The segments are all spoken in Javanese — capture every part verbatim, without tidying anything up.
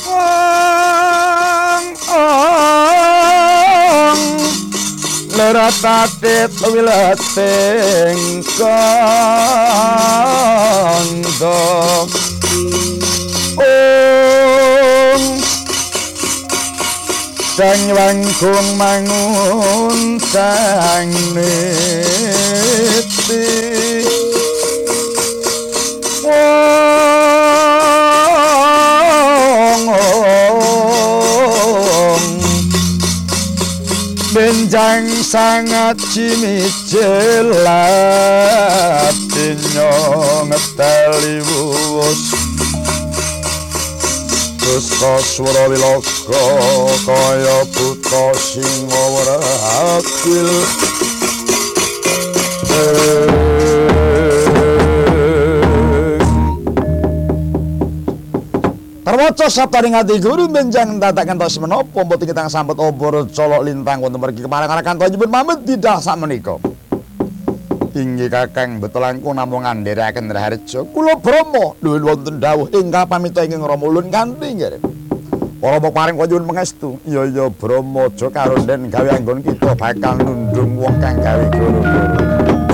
Leratate wilating kandha Om sang wangkung mangun sang niti benjang sangat cimicil latinyo ngetali wuwus Dusta swara wilaka kaya buta singa wrakil Terwaca sabdaning ati guru benjang dadak kantos menapa mboten kitang sambet obor colok lintang wonten mriki kemarang-arang kantos pamit tidak sakmenika. Inggih Kakang betulangku namung ngandhiraken Raharja. Kula Brama nuwun wonten dawuh ingkang pamita ingkang Rama ulun kanthi nggih. Para paring panyuwun pangestu. Iya ya Brama aja karonden gawe anggon kita bakal nundung wong kang gawe goro-goro.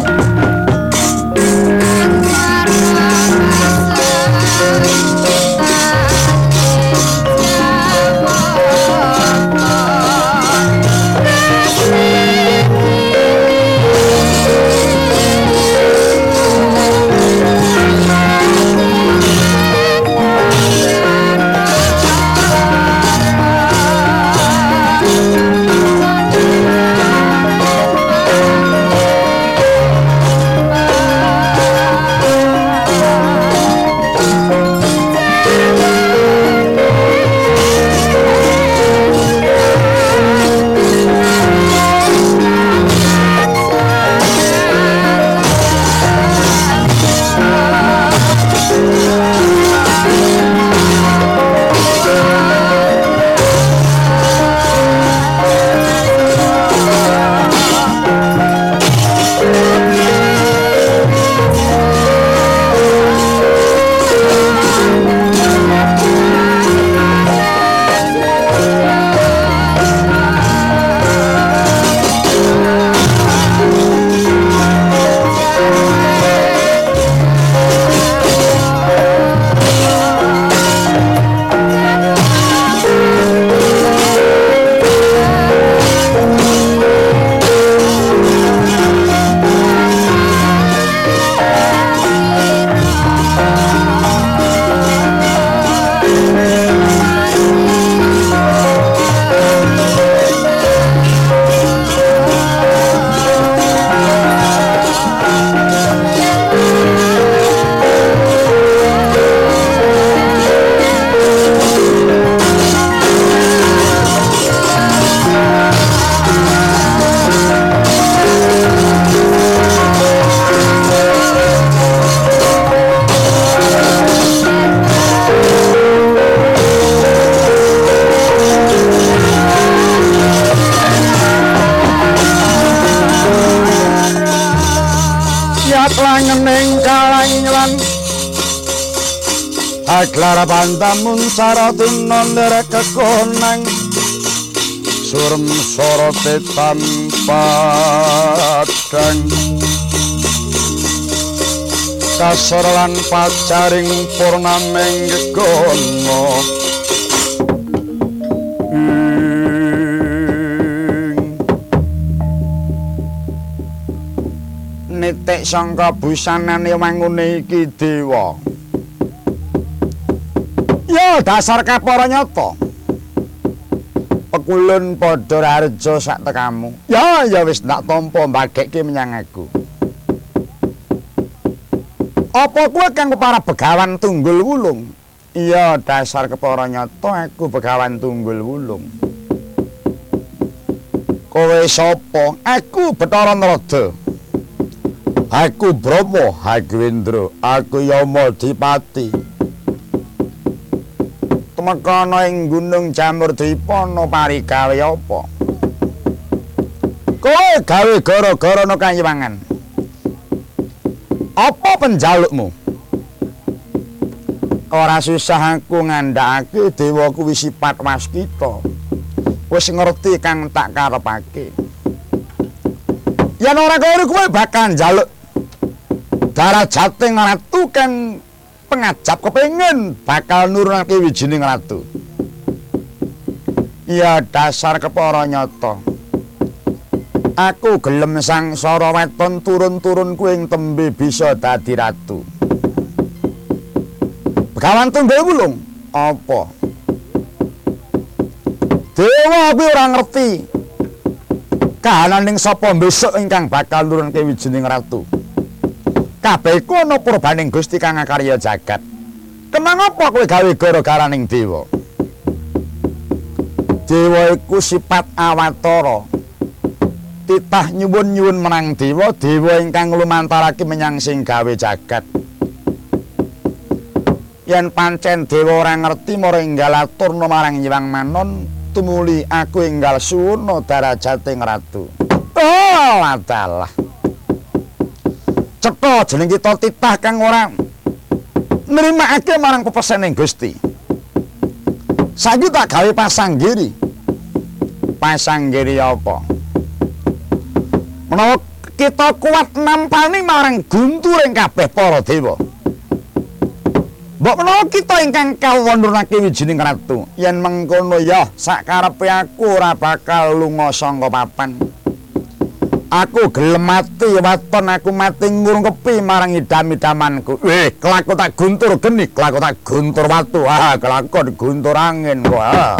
Langening kalanglan Aglara pantamun saratunnon derek kekonang Surem sorote tanpa dang Kasorlan pacaring purnameng gegono Nitik sangka busanane wangune iki dewa. Ya dasar kapara nyata. Pekulun padha Raharja sak tekamu. Ya ya wis ndak tampa mbagekke menyang aku. Apa kowe kang para begawan tunggul wulung? Iya dasar kepara nyata aku begawan tunggul wulung. Kowe sapa? Aku Bathara Narada. Aku Brahma, aku Indra, aku Yama Dipati. Tumekana ing Gunung Jamurdipana parigawe apa? Kowe gawe gara-gara ana Kanyuwangan. Apa penjalukmu? Ora susah aku ngandhakake dewa kuwi sifat waskita. Wis ngerti kang tak karepake. Yen ora kaya kowe bakal njaluk darajating ratu kang pengajap kepengin bakal nurunake wijining ratu. Ya dasar kepara nyata. Aku gelem sangsara weton turun-turun kuwi ing tembe bisa dadi ratu. Begawan Tunggul Wulung, apa? Dewa kuwi ora ngerti kahananing sapa besok ingkang bakal nurunke wijining ratu. Kabeh iku ana purbaning Gusti kang ngakarya jagat. Kemang apa kowe gawe gara-garaning dewa? Dewa iku sifat awatara. Titah nyuwun-nyuwun menang dewa, dewa ingkang lumantarake menyang sing gawe jagat. Yen pancen dewa ora ngerti mara enggal aturna marang Hyang Manon, tumuli aku enggal suwuna darajating ratu. Oh, adalah. Cetha jeneng kita titah kang ora nrimakake marang pepesening Gusti. Saiki tak gawe pasanggiri. Pasanggiri apa? Menawa kita kuat nampani marang gunturing kabeh para dewa. Mbok menawa kita ingkang kawonurnake wijining ratu, yen mengkono ya sakarepe aku ora bakal lunga saka papan. Aku gelem mati waton aku mati ngurungkepi marang idam-idamanku. Eh, kelaku tak guntur geni, kelaku tak guntur watu. Ah, kelaku diguntur angin kok. Ah.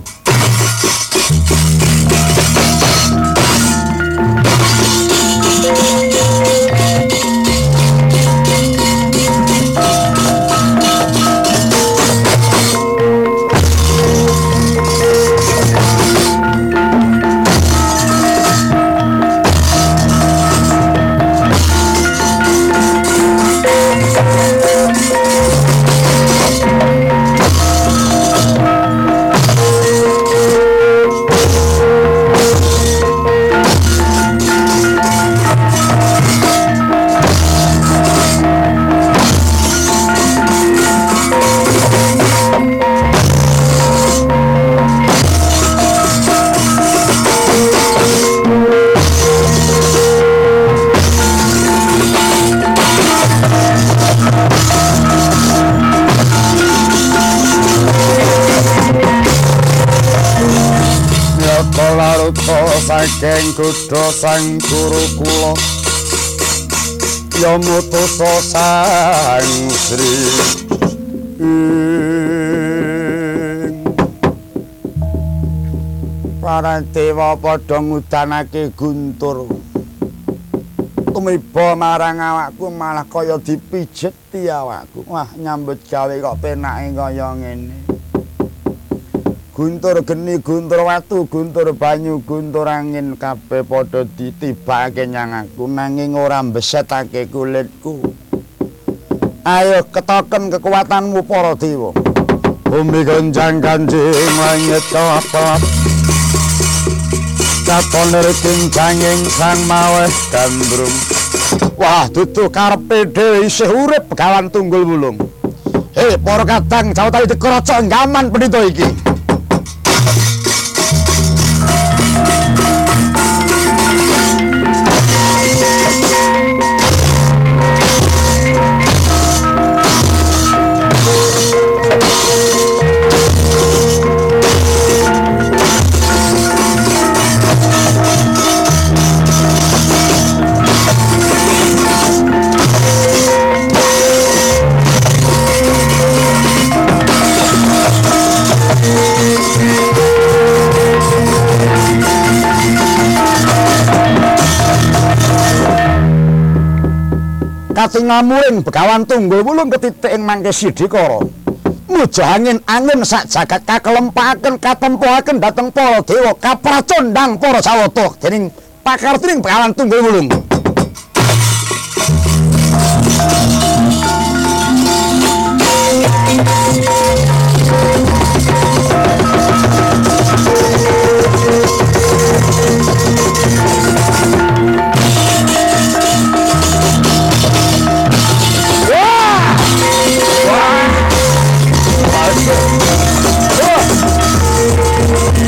Saking kutha sang Kurukula ya mutusa sang Sri para dewa padha ngudanake guntur tumiba marang awakku malah kaya dipijeti awakku. Wah, nyambut gawe kok penake kaya ngene. Guntur geni, guntur watu, guntur banyu, guntur angin kabeh padha ditibake nyang aku nanging ora mbesetake kulitku. Ayo ketoken kekuatanmu para dewa. Bumi gonjang kanjing langit kelap-kelap. Katone kincanging sang maweh gandrung. Wah, dudu karepe dhewe isih urip Begawan Tunggul Wulung. Hei, para kadang jawatane dikroco ngaman pendhita iki. Katingamuring Begawan Tunggul Wulung ketitik ing mangke Sidikara. Muja angin-angin sak jagat kakelempaken katempuhaken dhateng para dewa kapracondhang para sawata dening pakartining Begawan Tunggul Wulung.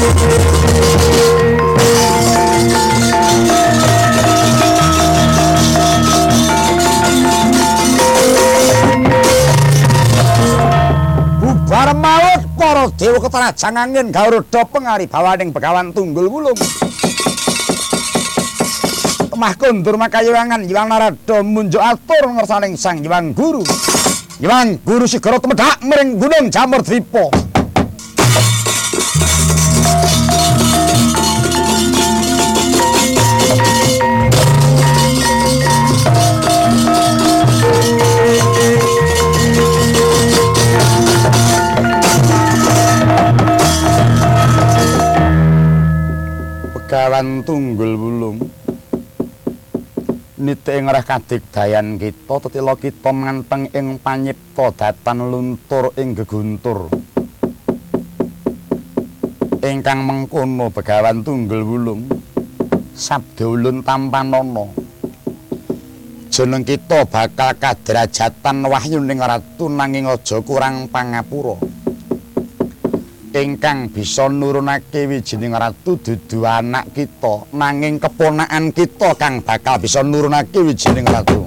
Bubar maut para dewa ketrajang angin Garuda pengari bawaning Begawan Tunggul Wulung. Temah kundur makayuwangan Hyang Narada munjuk atur ngersaning Sang Hyang Guru. Hyang Guru sigara tumedhak mring Gunung Jamurdripa. Begawan Tunggul Wulung niti ing reh kadigdayan kita tetila kita manteng ing panyipta datan luntur ing geguntur ingkang mengkono Begawan Tunggul Wulung sabda ulun tampanana jeneng kita bakal kadrajatan wahyuning ratu nanging aja kurang pangapura ingkang bisa nurunake wijining ratu dudu anak kita nanging keponakan kita kang bakal bisa nurunake wijining ratu.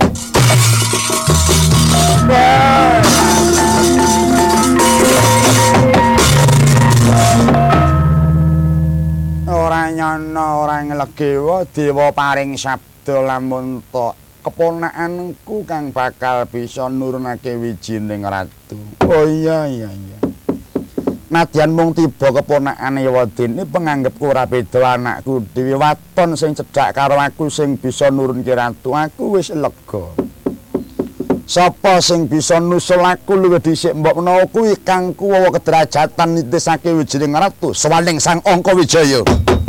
Ora nyana ora nglegewa dewa paring sabda lamun tok keponakanku kang bakal bisa nurunake wijining ratu. Oh iya iya iya. Nadyan mung tiba keponakane Wadene penganggepku ora beda anakku dhewe waton sing cedhak karo aku sing bisa nurunke ratu aku wis lega. Sapa sing bisa nusul aku luwih dhisik mbok menawa kuwi kang kuwawa kedrajatan nitisake wijining ratu sawaning Sang Angka Wijaya.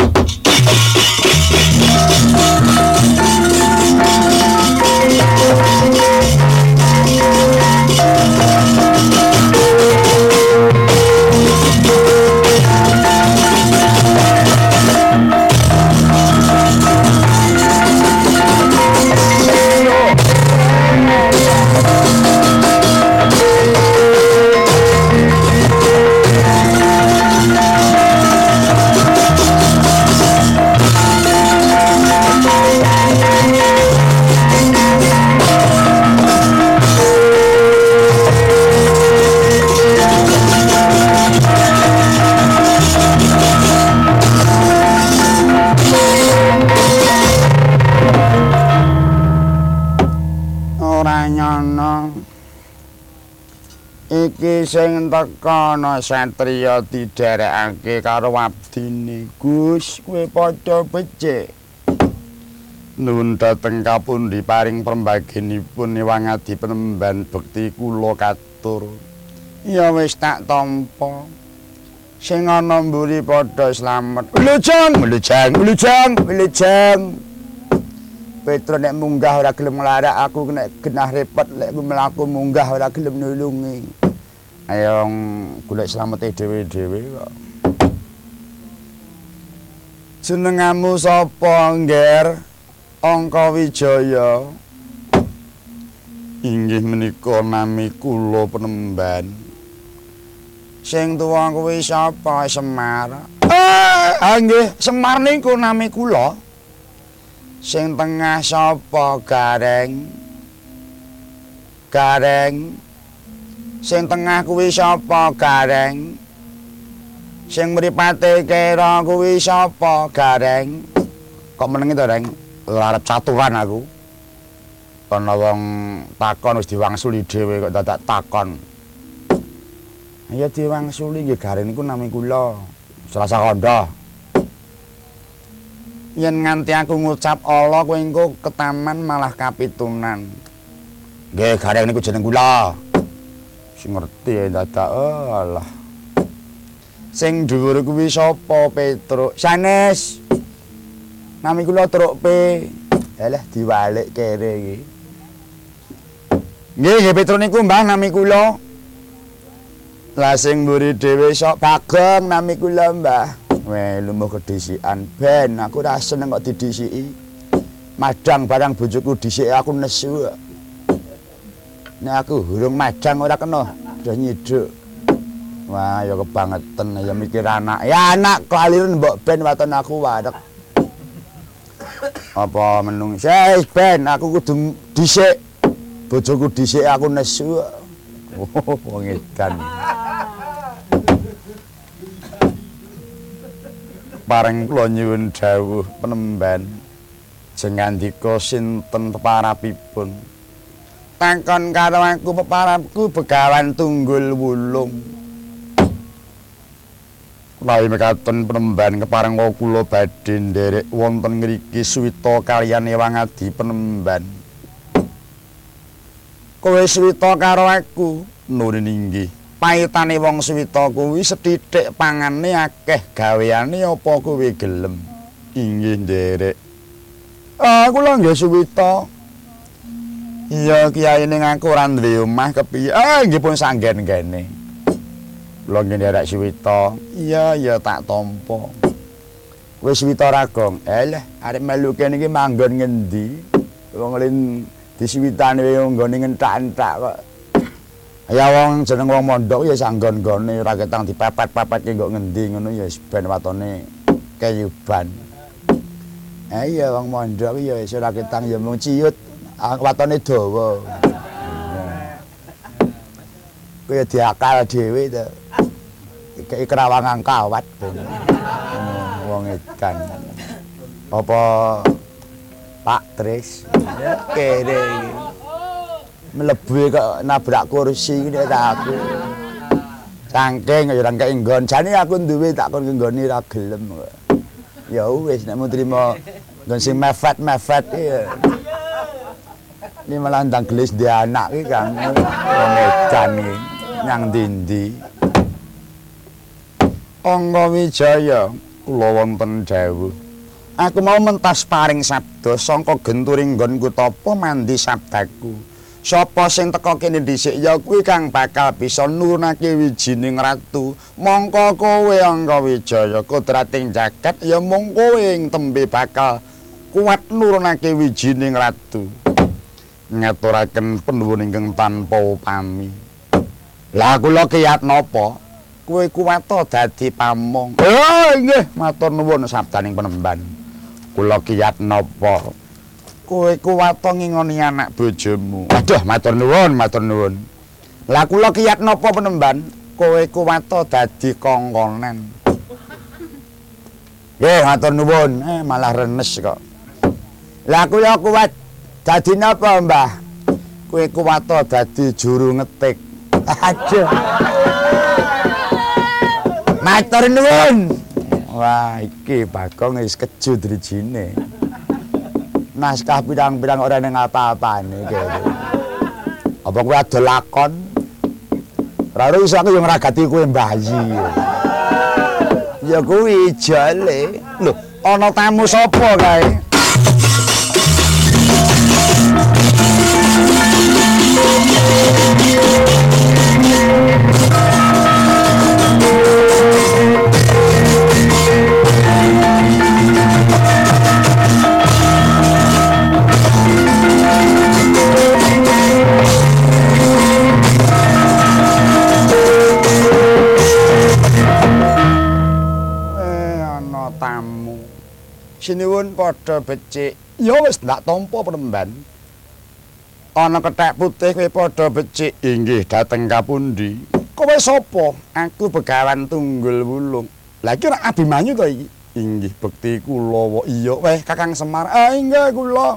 Iki sing tekono satriya didherekake karo abdine Gus kowe padha becik nuwun dhateng kapundi paring perembagenipun niwangadi penemban bekti kula katur ya wis tak tampa sing ana mburi padha slamet wilujeng wilujeng wilujeng wilujeng Petro nek munggah ora gelem nglarak aku nek genah repot lek mlaku munggah ora gelem nulungi. Ayo golek slamete dhewe-dhewe kok. Jenengamu sapa, Ngger? Angka Wijaya. Inggih menika nami kula Penemban. Sing tuwa kuwi sapa? Semar. Eh, nggih, Semar niku nami kula. Sing tengah sapa? Gareng. Gareng. Sing tengah kuwi sapa? Gareng. Sing mripate kira kuwi sapa? Gareng. Kok menengi to, Reng? Arep caturan aku. Ana wong takon wis diwangsuli dhewe kok dadak takon. Ya diwangsuli nggih Gareng niku nami kula. Selasa Kandha. Yen nganti aku ngucap Allah kowe engko ketaman malah kapitunan. Nggih Gareng niku jeneng kula. Sing ngerti dadak Allah. Sing dhuwur kuwi sapa Petruk? Sanes. Nami kula Truk P. Alah diwalik kere iki. Nggih nggih Petruk niku Mbah nami kula. Lah sing mburi dhewe sok Bagong nami kula Mbah. Weh lumuh kedhisikan ben aku ora seneng kok didhisiki. Madang barang bojoku dhisiki aku nesu. Nek aku hurung madang ora kena do nyiduk. Wah, ya kebangetan ya mikir anak. Ya anak kelaliran mbok ben waton aku warek. Apa menung sih ben aku kudu dhisik. Bojoku dhisik aku nesu. Oh, wong edan. Pareng kula nyuwun dawuh penemban. Jengandika sinten peparapipun. Takon karo aku peparapku Begawan Tunggul Wulung. Lawi mekaten penemban kepareng kula badhe nderek wonten ngriki suwita kaliyan ewang adi penemban. Kowe suwita karo aku, nurin inggih. Paitane wong suwita kuwi sethithik pangane akeh gaweane apa kowe gelem? Inggih nderek. Ah kula nggih suwita. Iya kiai ning aku ora duwe omah kepiye? Ah nggih pun sanggen kene. Kula nggih nderek suwita. Iya ya tak tampa. Kowe suwita ragong. Eh arep melu kene iki manggon ngendi? Wong lin disuwitane wong nggone ngenthak-enthak kok. Ya wong jeneng wong mondok ya sanggon-gone ora ketang dipepet-pepet ki kok ngendi ngono ya ben watone keyuban. Eh iya wong mondok ya wis ora ketang ya mung ciut, watone dawa. Kuwi diakal dhewe to. Iki kerawangan kawat ben. Wong edan. Apa Pak Tris kere mlebu kok nabrak kursi ngene ta aku. Cangking ya ora kek nggon. Jane aku duwe tak kon nggone ora gelem kok. Ya wis nek mau trimo nggon sing mefet-mefet ya. Ini malah ndang gelis di anak iki Kang. Wong edan iki nyang ndi-ndi. Angga Wijaya kula wonten dawuh. Aku mau mentas paring sabda sangka genturing nggonku tapa mandi sabdaku. Sapa sing teka kene dhisik ya kuwi kang bakal bisa nurunake wijining ratu. Mongko kowe Angga Wijaya kodrating jagat ya mung kowe ing tembe bakal kuat nurunake wijining ratu. Ngaturaken penuwun ingkang tanpa upami. Lah kula kiyat napa? Kowe kuwat dadi pamong. Oh nggih, matur nuwun sabdaning penemban. Kula kiyat napa? Kowe kuwat ngingoni anak bojomu. Waduh, matur nuwun, matur nuwun. Lah kula kiyat napa penemban? Kowe kuwat dadi kongkonen. Nggih, matur nuwun. Eh malah renes kok. Lah kula kuwat dadi napa, Mbah? Kowe kuwat dadi juru ngetik. Aduh. Matur nuwun. Wah, iki Bagong wis keju drijine. Naskah pirang-pirang ora ning apa-apane kene. Apa kowe adol lakon? Ora iso aku yo ngragati kowe mbayi. Ya kuwi jale. Lho, ana tamu sapa kae? Sinuwun padha becik. Ya wis ndak tampa penemban. Ana kethek putih kowe padha becik. Inggih dhateng kapundi? Kowe sapa? Aku Begawan Tunggul Wulung. Lah iki ora Abimanyu to iki? Inggih bekti kula. Iya weh Kakang Semar. Ah inggih kula.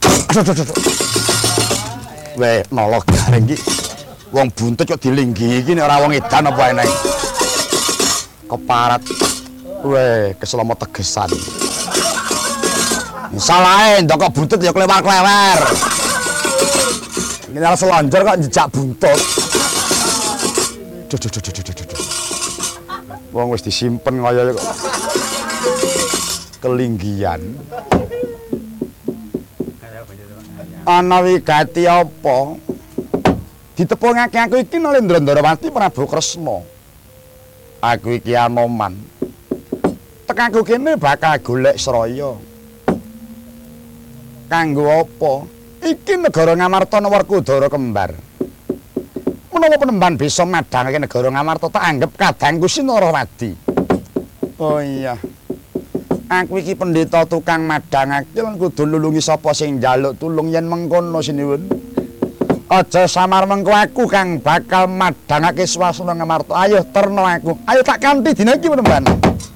Weh nolo gareng iki. Wong buntut kok dilinggi iki nek ora wong edan apa eneng. Keparat. Weh keselama tegesan. Salahe ndok buntut ya klewer-klewer. Ini ala selonjor kok njejak buntut. Duh duh duh duh duh duh. Wong wis disimpen kaya kok. Kelinggian. Ana wigati apa? Ditepungake aku iki Nalendra Ndarawati Prabu Kresna. Aku iki Anoman. Tekaku kene bakal golek Sraya. Kanggo apa? Iki negara Ngamarta Werkudara kembar. Menawa Penemban bisa madhangake negara Ngamarta tak anggap kadangku Sinarawati. Oh iya. Aku iki pendeta tukang madhangake lan kudu nulungi sapa sing njaluk tulung yen mengkono sinuwun. Aja samar mengko aku kang bakal madhangake swasana Ngamarta. Ayo terno aku. Ayo tak kanthi dina iki Penemban.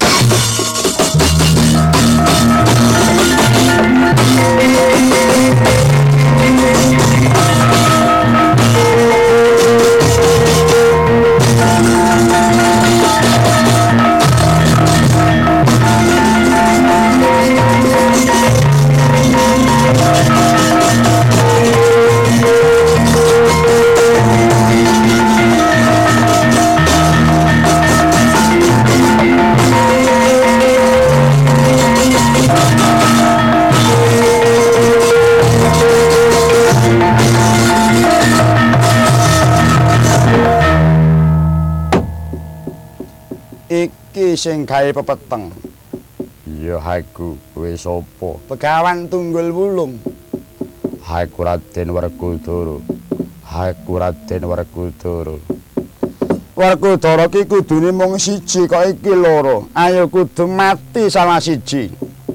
Iki sing gawe pepeteng. Ya aku kowe sapa? Begawan Tunggul Wulung. Aku Raden Werkudara. Aku Raden Werkudara. Werkudara ki kudune mung siji kok iki loro. Ayo kudu mati salah siji.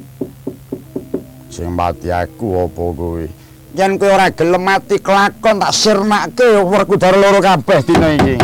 Sing mati aku apa kowe? Yen kowe ora gelem mati kelakon tak sirnake Werkudara loro kabeh dina iki.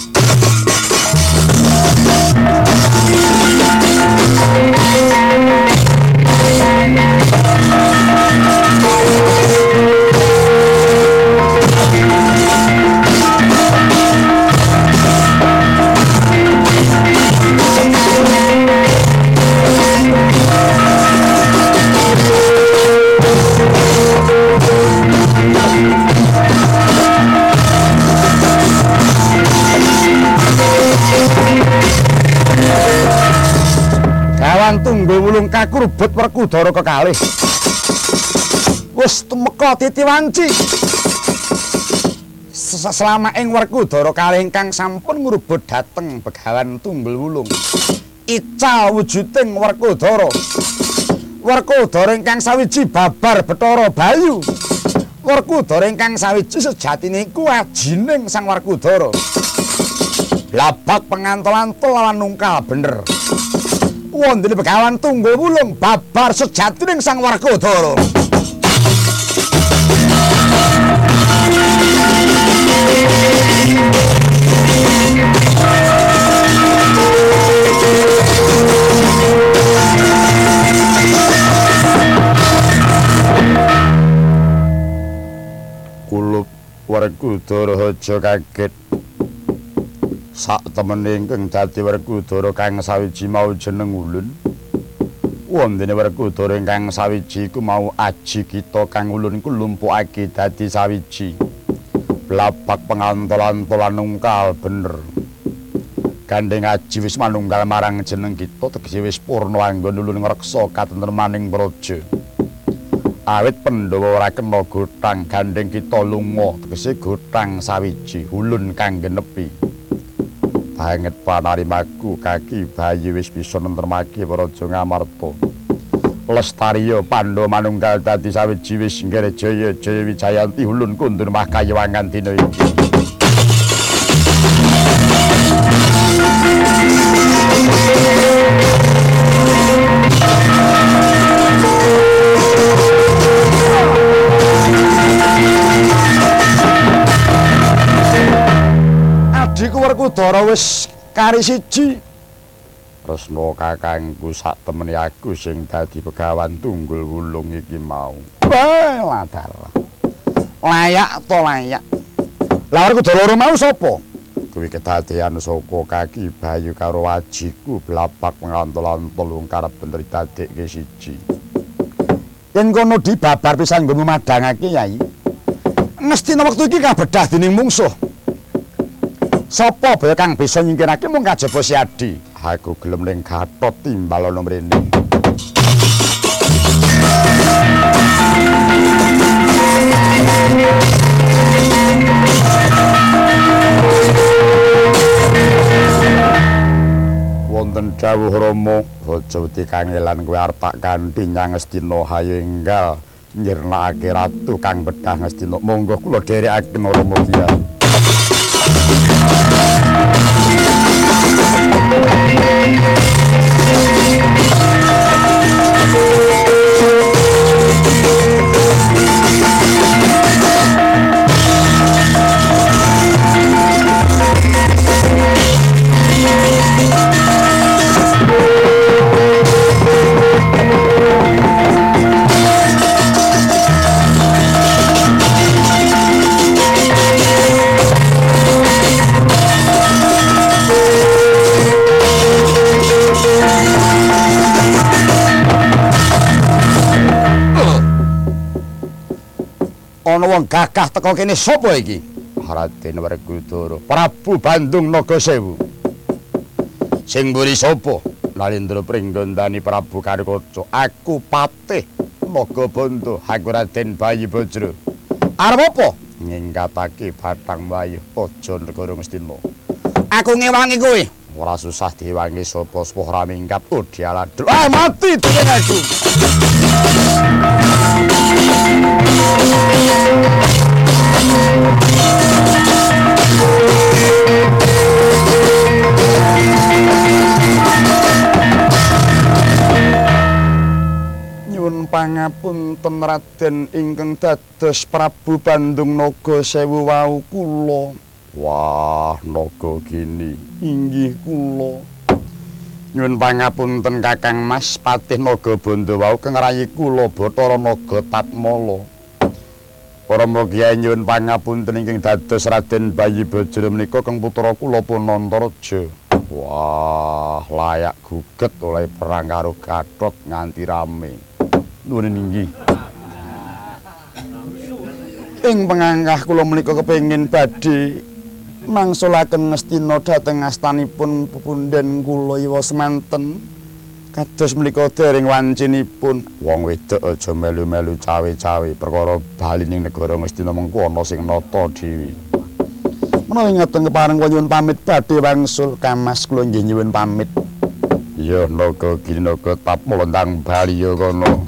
Tunggul Wulung kakurbut Werkudara kekalih. Wis tumeka titi wanci. Selama ing Werkudara kalih ingkang sampun ngrurbut dhateng Begawan Tunggul Wulung. Ical wujuding Werkudara. Werkudara ingkang sawiji babar Bathara Bayu. Werkudara ingkang sawiji sejatine iku ajining Sang Werkudara. Blabak pengantolan lawan nungkal bener. Wondene Begawan Tunggul Wulung babar sejatining Sang Werkudara. Kulup Werkudara aja kaget. Sak temene ingkang dadi Werkudara kang sawiji mau jeneng Ulun. Wondene Werkudara ingkang sawiji iku mau aji kita kang Ulun iku lumpukake dadi sawiji. Blabak pengantolan-tolan nungkal bener. Gandeng aji wis manunggal marang jeneng kita tegese wis purna anggon Ulun ngreksa katentremaning praja. Awit Pandhawa ora kena gotang gandeng kita lunga tegese gotang sawiji Ulun kang genepi. Banget panarimaku kaki bayi wis bisa nentremake Praja Ngamarta. Lestariya Pandhawa manunggal dadi sawiji wis nggere jaya jaya Wijayanti Ulun kundur mahkayawangan dina iki. Adiku Werkudara wis kari siji. Resna kakangku sak temene aku sing dadi Begawan Tunggul Wulung iki mau. Beladar. Layak to layak. Lah Werkudara loro mau sapa? Kuwi kedadean saka Kaki Bayu karo wajiku Blabak pengantolan-antol wong karep bener dadekke siji. Yen kono dibabar pisan nggonmu madhangake Yai. Mestina wektu iki kabedah dening mungsuh. Sapa baya kang bisa nyingkirake mung kajaba Si Adi. Aku gelem ning Gatot timbal ana mrene. Wonten dawuh Rama, aja wedi kangelan kowe arep tak kanthi Nyang Ngastina hayu enggal nyirnakake ratu kang bedah Ngastina. Monggo kula dherekaken Rama Kyai. Ana wong gagah teko kene sapa iki? Raden Werkudara, Prabu Bandung Nagasewu. Sing mburi sapa? Nalendra Pringgondani Prabu Karkoca. Aku Patih Nagabandha, aku Raden Bayi Bajra. Arep apa? Ngingkatake Bathang Wayu Aja Negara Ngastina. Aku ngewangi kowe. Ora susah diwangi sapa-sapa ora mingkat Udyaladra. Ah mati dengan aku. Nyuwun pangapunten Raden ingkang dados Prabu Bandung Nagasewu wau kula. Wah, naga gini inggih kula. Nyuwun pangapunten Kakang Mas Patih Nagabandha wau kang rayi kula Bathara Naga Tatmala. Para mriki nyuwun pangapunten ingkang dados Raden Bayi Bajra menika kang putra kula Punantaraja. Wah, layak guget oleh perang karo Gathot nganti rame. Nuwun inggih. Ing pengangkah kula menika kepengin badhe mangsulaken Ngastina dhateng astanipun pepundhen kula iwa semanten. Kados menika dereng wancinipun. Wong wedok aja melu-melu cawe-cawe perkara bali ning negara Ngastina mengko ana sing nata dhewe. Menawi ngaten kepareng kula nyuwun pamit badhe wangsul Kamas kula nggih nyuwun pamit. Ya naga gini naga Tatmala ndang bali ya kono.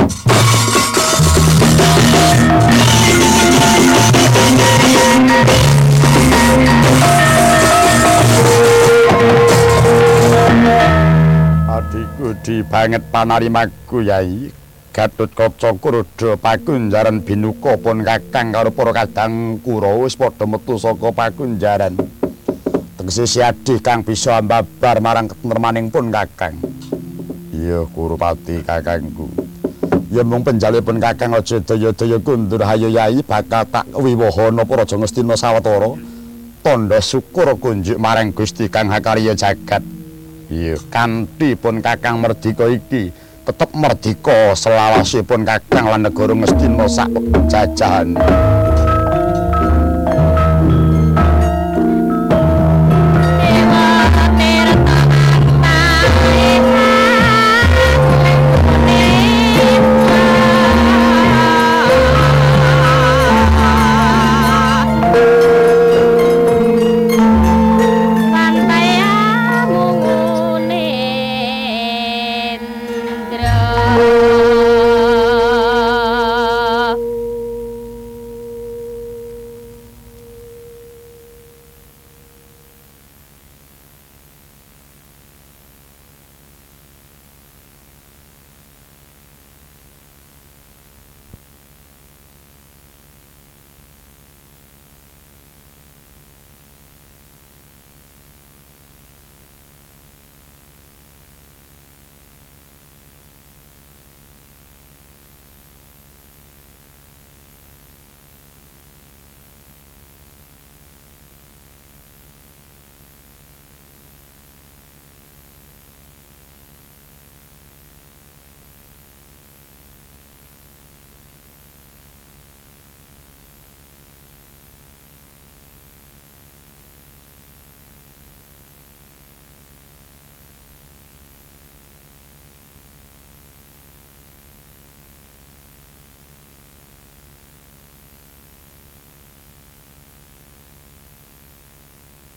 Adikku di banget panarimaku Yai. Gatotkaca Kuruda Pakunjaran binuka pun kakang karo para kadang Kurawa wis padha metu saka Pakunjaran. Tegese siadih kang bisa mbabar marang ketentremaning pun kakang. Iya Kurupati kakangku. Ya mung penjalipun kakang aja daya-daya kundur hayo Yai bakal tak wiwahana para Raja Ngastina sawetara. Tandha syukur kunjuk marang Gusti Kang Hakarya jagat. Iya kanthi pun kakang merdika iki tetep merdika selawasipun kakang lan negara Ngastina sak jajahan.